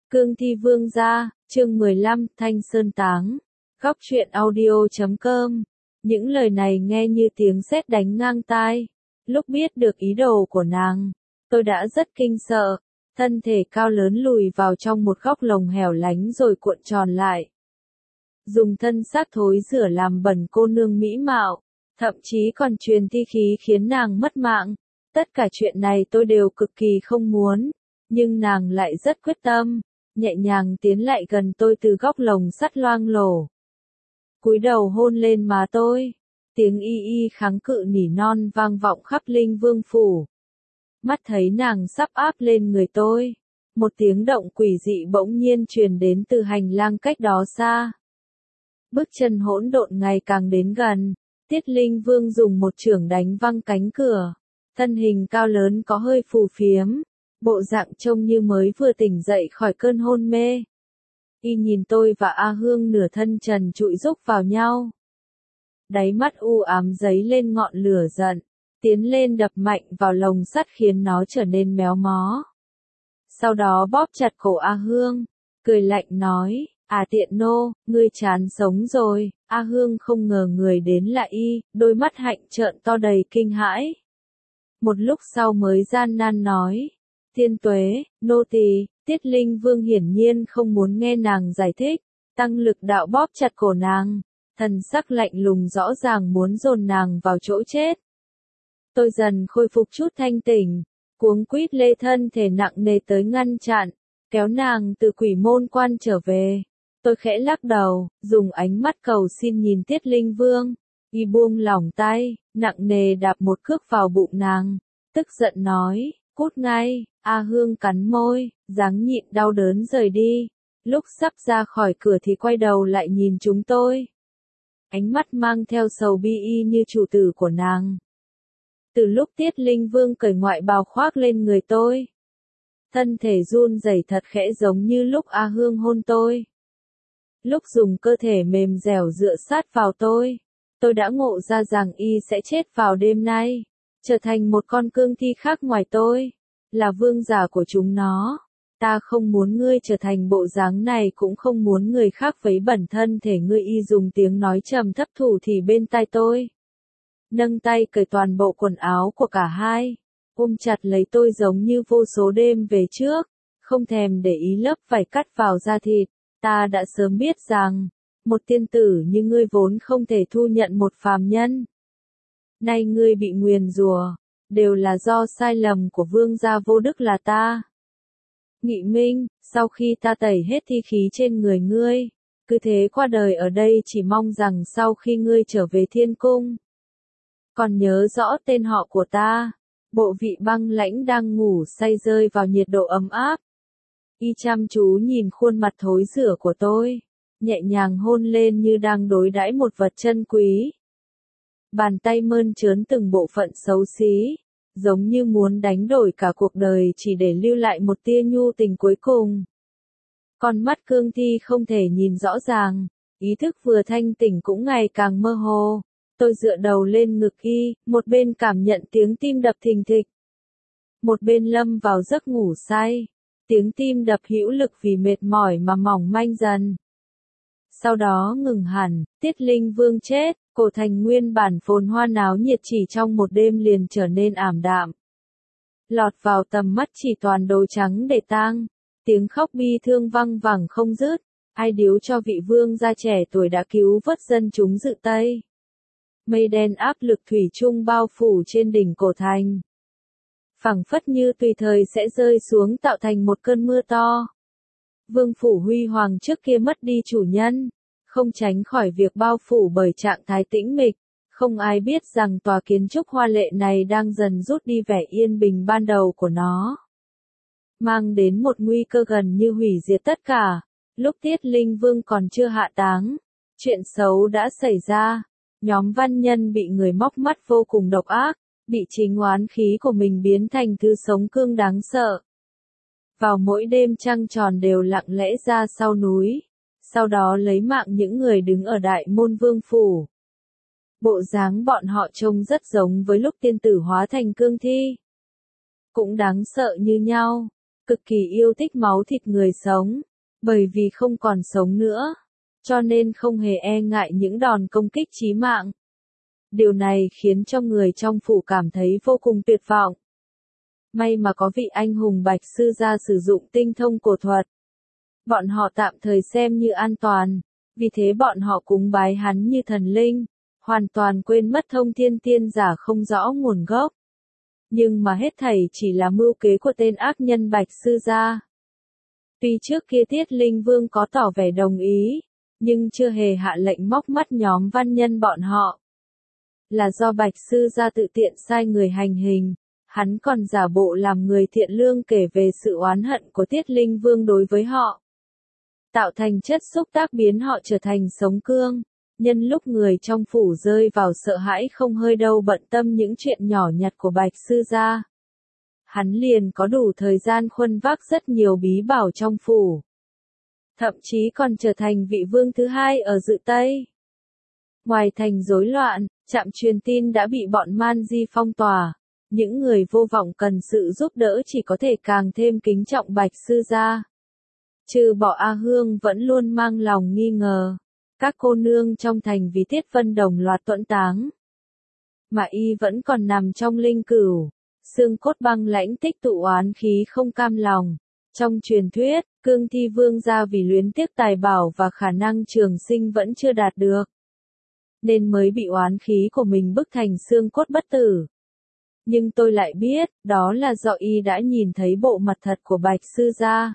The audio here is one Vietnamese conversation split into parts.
Cương thi vương gia, chương 15, Thanh Sơn Táng. Góc truyện audio.com. Những lời này nghe như tiếng sét đánh ngang tai. Lúc biết được ý đồ của nàng, tôi đã rất kinh sợ. Thân thể cao lớn lùi vào trong một góc lồng hẻo lánh rồi cuộn tròn lại. Dùng thân xác thối rửa làm bẩn cô nương mỹ mạo, thậm chí còn truyền thi khí khiến nàng mất mạng. Tất cả chuyện này tôi đều cực kỳ không muốn, nhưng nàng lại rất quyết tâm, nhẹ nhàng tiến lại gần tôi từ góc lồng sắt loang lổ. Cúi đầu hôn lên má tôi, tiếng y y kháng cự nỉ non vang vọng khắp Linh Vương phủ. Mắt thấy nàng sắp áp lên người tôi, một tiếng động quỷ dị bỗng nhiên truyền đến từ hành lang cách đó xa. Bước chân hỗn độn ngày càng đến gần, Tiết Linh Vương dùng một chưởng đánh văng cánh cửa, thân hình cao lớn có hơi phù phiếm, bộ dạng trông như mới vừa tỉnh dậy khỏi cơn hôn mê. Y nhìn tôi và A Hương nửa thân trần trụi rúc vào nhau. Đáy mắt u ám dấy lên ngọn lửa giận, tiến lên đập mạnh vào lồng sắt khiến nó trở nên méo mó. Sau đó bóp chặt cổ A Hương, cười lạnh nói, à tiện nô, ngươi chán sống rồi. A Hương không ngờ người đến là Y, đôi mắt hạnh trợn to đầy kinh hãi. Một lúc sau mới gian nan nói, Thiên Tuế, nô tỳ. Tiết Linh Vương hiển nhiên không muốn nghe nàng giải thích, tăng lực đạo bóp chặt cổ nàng, thần sắc lạnh lùng rõ ràng muốn dồn nàng vào chỗ chết. Tôi dần khôi phục chút thanh tỉnh, cuống quýt lê thân thể nặng nề tới ngăn chặn, kéo nàng từ quỷ môn quan trở về. Tôi khẽ lắc đầu, dùng ánh mắt cầu xin nhìn Tiết Linh Vương. Y buông lỏng tay, nặng nề đạp một cước vào bụng nàng, tức giận nói, cút ngay. A Hương cắn môi, dáng nhịn đau đớn rời đi. Lúc sắp ra khỏi cửa thì quay đầu lại nhìn chúng tôi. Ánh mắt mang theo sầu bi y như chủ tử của nàng. Từ lúc Tiết Linh Vương cởi ngoại bào khoác lên người tôi, thân thể run rẩy thật khẽ giống như lúc A Hương hôn tôi. Lúc dùng cơ thể mềm dẻo dựa sát vào tôi đã ngộ ra rằng Y sẽ chết vào đêm nay, trở thành một con cương thi khác ngoài tôi. Là vương giả của chúng nó. Ta không muốn ngươi trở thành bộ dáng này, cũng không muốn người khác vấy bẩn thân thể ngươi. Y dùng tiếng nói trầm thấp thủ thì bên tai tôi. Nâng tay cởi toàn bộ quần áo của cả hai. Ôm chặt lấy tôi giống như vô số đêm về trước. Không thèm để ý lớp vải cắt vào da thịt. Ta đã sớm biết rằng, một tiên tử như ngươi vốn không thể thu nhận một phàm nhân. Nay ngươi bị nguyền rủa, đều là do sai lầm của vương gia vô đức là ta. Nghị Minh, sau khi ta tẩy hết thi khí trên người ngươi, cứ thế qua đời ở đây, chỉ mong rằng sau khi ngươi trở về thiên cung, còn nhớ rõ tên họ của ta. Bộ vị băng lãnh đang ngủ say rơi vào nhiệt độ ấm áp. Y chăm chú nhìn khuôn mặt thối rữa của tôi, nhẹ nhàng hôn lên như đang đối đãi một vật chân quý. Bàn tay mơn trớn từng bộ phận xấu xí, giống như muốn đánh đổi cả cuộc đời chỉ để lưu lại một tia nhu tình cuối cùng. Con mắt cương thi không thể nhìn rõ ràng, ý thức vừa thanh tỉnh cũng ngày càng mơ hồ. Tôi dựa đầu lên ngực Y, một bên cảm nhận tiếng tim đập thình thịch, một bên lâm vào giấc ngủ say. Tiếng tim đập hữu lực vì mệt mỏi mà mỏng manh dần. Sau đó ngừng hẳn. Tiết Linh Vương chết, cổ thành nguyên bản phồn hoa náo nhiệt chỉ trong một đêm liền trở nên ảm đạm. Lọt vào tầm mắt chỉ toàn đồ trắng để tang, tiếng khóc bi thương văng vẳng không dứt. Ai điếu cho vị vương gia trẻ tuổi đã cứu vớt dân chúng dự Tây. Mây đen áp lực thủy chung bao phủ trên đỉnh cổ thành, phảng phất như tùy thời sẽ rơi xuống tạo thành một cơn mưa to. Vương phủ huy hoàng trước kia mất đi chủ nhân, không tránh khỏi việc bao phủ bởi trạng thái tĩnh mịch. Không ai biết rằng tòa kiến trúc hoa lệ này đang dần rút đi vẻ yên bình ban đầu của nó, mang đến một nguy cơ gần như hủy diệt tất cả. Lúc Tiết Linh Vương còn chưa hạ táng, chuyện xấu đã xảy ra. Nhóm văn nhân bị người móc mắt vô cùng độc ác, bị chính oán khí của mình biến thành thứ sống cương đáng sợ. Vào mỗi đêm trăng tròn đều lặng lẽ ra sau núi, sau đó lấy mạng những người đứng ở đại môn vương phủ. Bộ dáng bọn họ trông rất giống với lúc tiên tử hóa thành cương thi. Cũng đáng sợ như nhau. cực kỳ yêu thích máu thịt người sống, bởi vì không còn sống nữa, cho nên không hề e ngại những đòn công kích chí mạng. Điều này khiến cho người trong phủ cảm thấy vô cùng tuyệt vọng. May mà có vị anh hùng Bạch Sư Gia sử dụng tinh thông cổ thuật. Bọn họ tạm thời xem như an toàn, vì thế bọn họ cúng bái hắn như thần linh, hoàn toàn quên mất thông thiên tiên giả không rõ nguồn gốc. Nhưng mà hết thảy chỉ là mưu kế của tên ác nhân Bạch Sư Gia. Tuy trước kia Tiết Linh Vương có tỏ vẻ đồng ý, nhưng chưa hề hạ lệnh móc mắt nhóm văn nhân bọn họ. Là do Bạch Sư Gia tự tiện sai người hành hình, hắn còn giả bộ làm người thiện lương kể về sự oán hận của Tiết Linh Vương đối với họ. Tạo thành chất xúc tác biến họ trở thành sống cương, nhân lúc người trong phủ rơi vào sợ hãi không hơi đâu bận tâm những chuyện nhỏ nhặt của Bạch Sư Gia. Hắn liền có đủ thời gian khuân vác rất nhiều bí bảo trong phủ. Thậm chí còn trở thành vị vương thứ hai ở Dự Tây. Ngoài thành rối loạn, trạm truyền tin đã bị bọn Man Di phong tỏa. Những người vô vọng cần sự giúp đỡ chỉ có thể càng thêm kính trọng Bạch Sư Gia. Trừ bỏ A Hương vẫn luôn mang lòng nghi ngờ. Các cô nương trong thành vì Tiết Vân đồng loạt tuẫn táng. Mà y vẫn còn nằm trong linh cửu. Xương cốt băng lãnh tích tụ oán khí không cam lòng. Trong truyền thuyết, Cương Thi Vương gia vì luyến tiếc tài bảo và khả năng trường sinh vẫn chưa đạt được, nên mới bị oán khí của mình bức thành xương cốt bất tử. Nhưng tôi lại biết, đó là do y đã nhìn thấy bộ mặt thật của Bạch Sư Gia.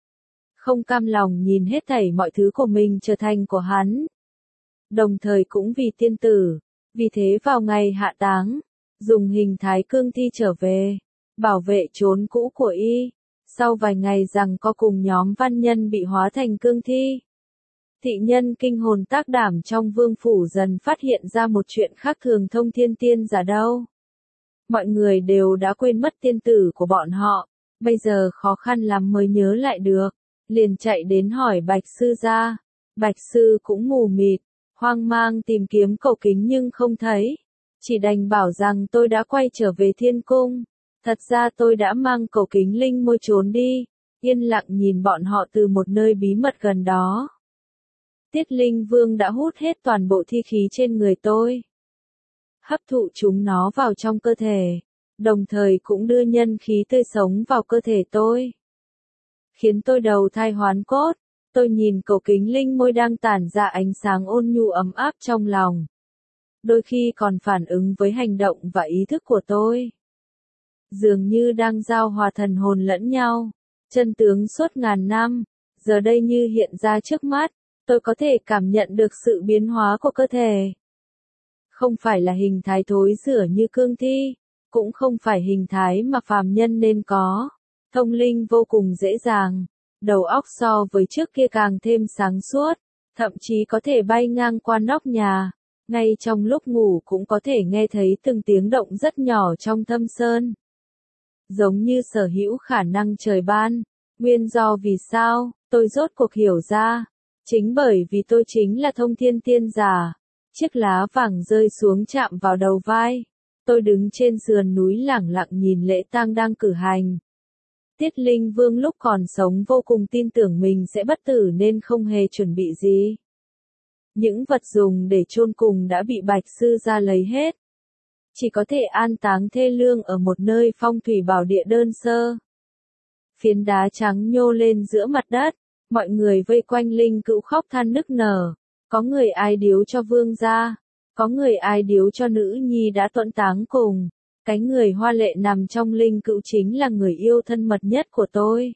Không cam lòng nhìn hết thảy mọi thứ của mình trở thành của hắn. Đồng thời cũng vì tiên tử, vì thế vào ngày hạ táng, dùng hình thái cương thi trở về, bảo vệ chốn cũ của y. Sau vài ngày rằng có cùng nhóm văn nhân bị hóa thành cương thi. Thị nhân kinh hồn tác đảm trong vương phủ dần phát hiện ra một chuyện khác thường thông thiên tiên giả đâu. Mọi người đều đã quên mất tiên tử của bọn họ, bây giờ khó khăn lắm mới nhớ lại được, liền chạy đến hỏi Bạch Sư Gia. Bạch Sư cũng mù mịt, hoang mang tìm kiếm cầu kính nhưng không thấy, chỉ đành bảo rằng tôi đã quay trở về thiên cung. Thật ra tôi đã mang cầu kính linh môi trốn đi, yên lặng nhìn bọn họ từ một nơi bí mật gần đó. Tiết Linh Vương đã hút hết toàn bộ thi khí trên người tôi, hấp thụ chúng nó vào trong cơ thể, đồng thời cũng đưa nhân khí tươi sống vào cơ thể tôi, khiến tôi đầu thai hoán cốt. Tôi nhìn cầu kính linh môi đang tản ra ánh sáng ôn nhu ấm áp trong lòng, đôi khi còn phản ứng với hành động và ý thức của tôi. Dường như đang giao hòa thần hồn lẫn nhau, chân tướng suốt ngàn năm, giờ đây như hiện ra trước mắt, tôi có thể cảm nhận được sự biến hóa của cơ thể. Không phải là hình thái thối rữa như cương thi, cũng không phải hình thái mà phàm nhân nên có, thông linh vô cùng dễ dàng, đầu óc so với trước kia càng thêm sáng suốt, thậm chí có thể bay ngang qua nóc nhà, ngay trong lúc ngủ cũng có thể nghe thấy từng tiếng động rất nhỏ trong thâm sơn. Giống như sở hữu khả năng trời ban. Nguyên do vì sao, tôi rốt cuộc hiểu ra. Chính bởi vì tôi chính là thông thiên tiên giả. Chiếc lá vàng rơi xuống chạm vào đầu vai. Tôi đứng trên sườn núi lẳng lặng nhìn lễ tang đang cử hành. Tiết Linh Vương lúc còn sống vô cùng tin tưởng mình sẽ bất tử nên không hề chuẩn bị gì. Những vật dùng để chôn cùng đã bị Bạch Sư Gia lấy hết. Chỉ có thể an táng thê lương ở một nơi phong thủy bảo địa đơn sơ. Phiến đá trắng nhô lên giữa mặt đất, mọi người vây quanh linh cữu khóc than nức nở, có người ai điếu cho vương gia, có người ai điếu cho nữ nhi đã tuẫn táng cùng, cái người hoa lệ nằm trong linh cữu chính là người yêu thân mật nhất của tôi.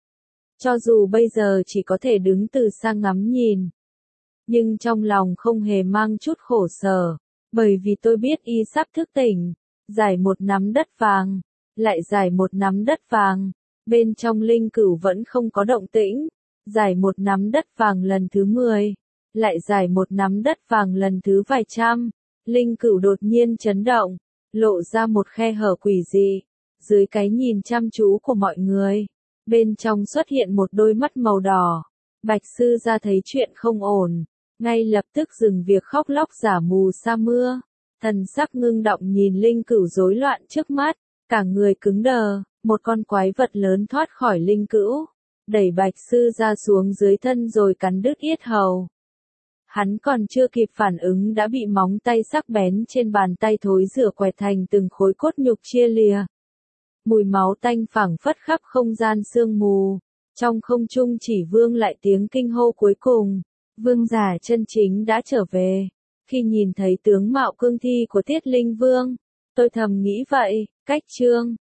Cho dù bây giờ chỉ có thể đứng từ xa ngắm nhìn, nhưng trong lòng không hề mang chút khổ sở. Bởi vì tôi biết y sắp thức tỉnh, giải một nắm đất vàng, lại giải một nắm đất vàng, bên trong linh cửu vẫn không có động tĩnh, giải một nắm đất vàng lần thứ 10, lại giải một nắm đất vàng lần thứ vài trăm, linh cửu đột nhiên chấn động, lộ ra một khe hở quỷ dị, dưới cái nhìn chăm chú của mọi người, bên trong xuất hiện một đôi mắt màu đỏ. Bạch Sư Gia thấy chuyện không ổn, ngay lập tức dừng việc khóc lóc giả mù sa mưa, thần sắc ngưng động nhìn linh cửu rối loạn trước mắt, cả người cứng đờ, một con quái vật lớn thoát khỏi linh cữu, đẩy Bạch Sư ra xuống dưới thân rồi cắn đứt yết hầu. Hắn còn chưa kịp phản ứng đã bị móng tay sắc bén trên bàn tay thối rửa quẹt thành từng khối cốt nhục chia lìa. Mùi máu tanh phảng phất khắp không gian sương mù, trong không trung chỉ vương lại tiếng kinh hô cuối cùng, vương giả chân chính đã trở về. Khi nhìn thấy tướng mạo cương thi của Tiết Linh Vương, tôi thầm nghĩ vậy, cách chương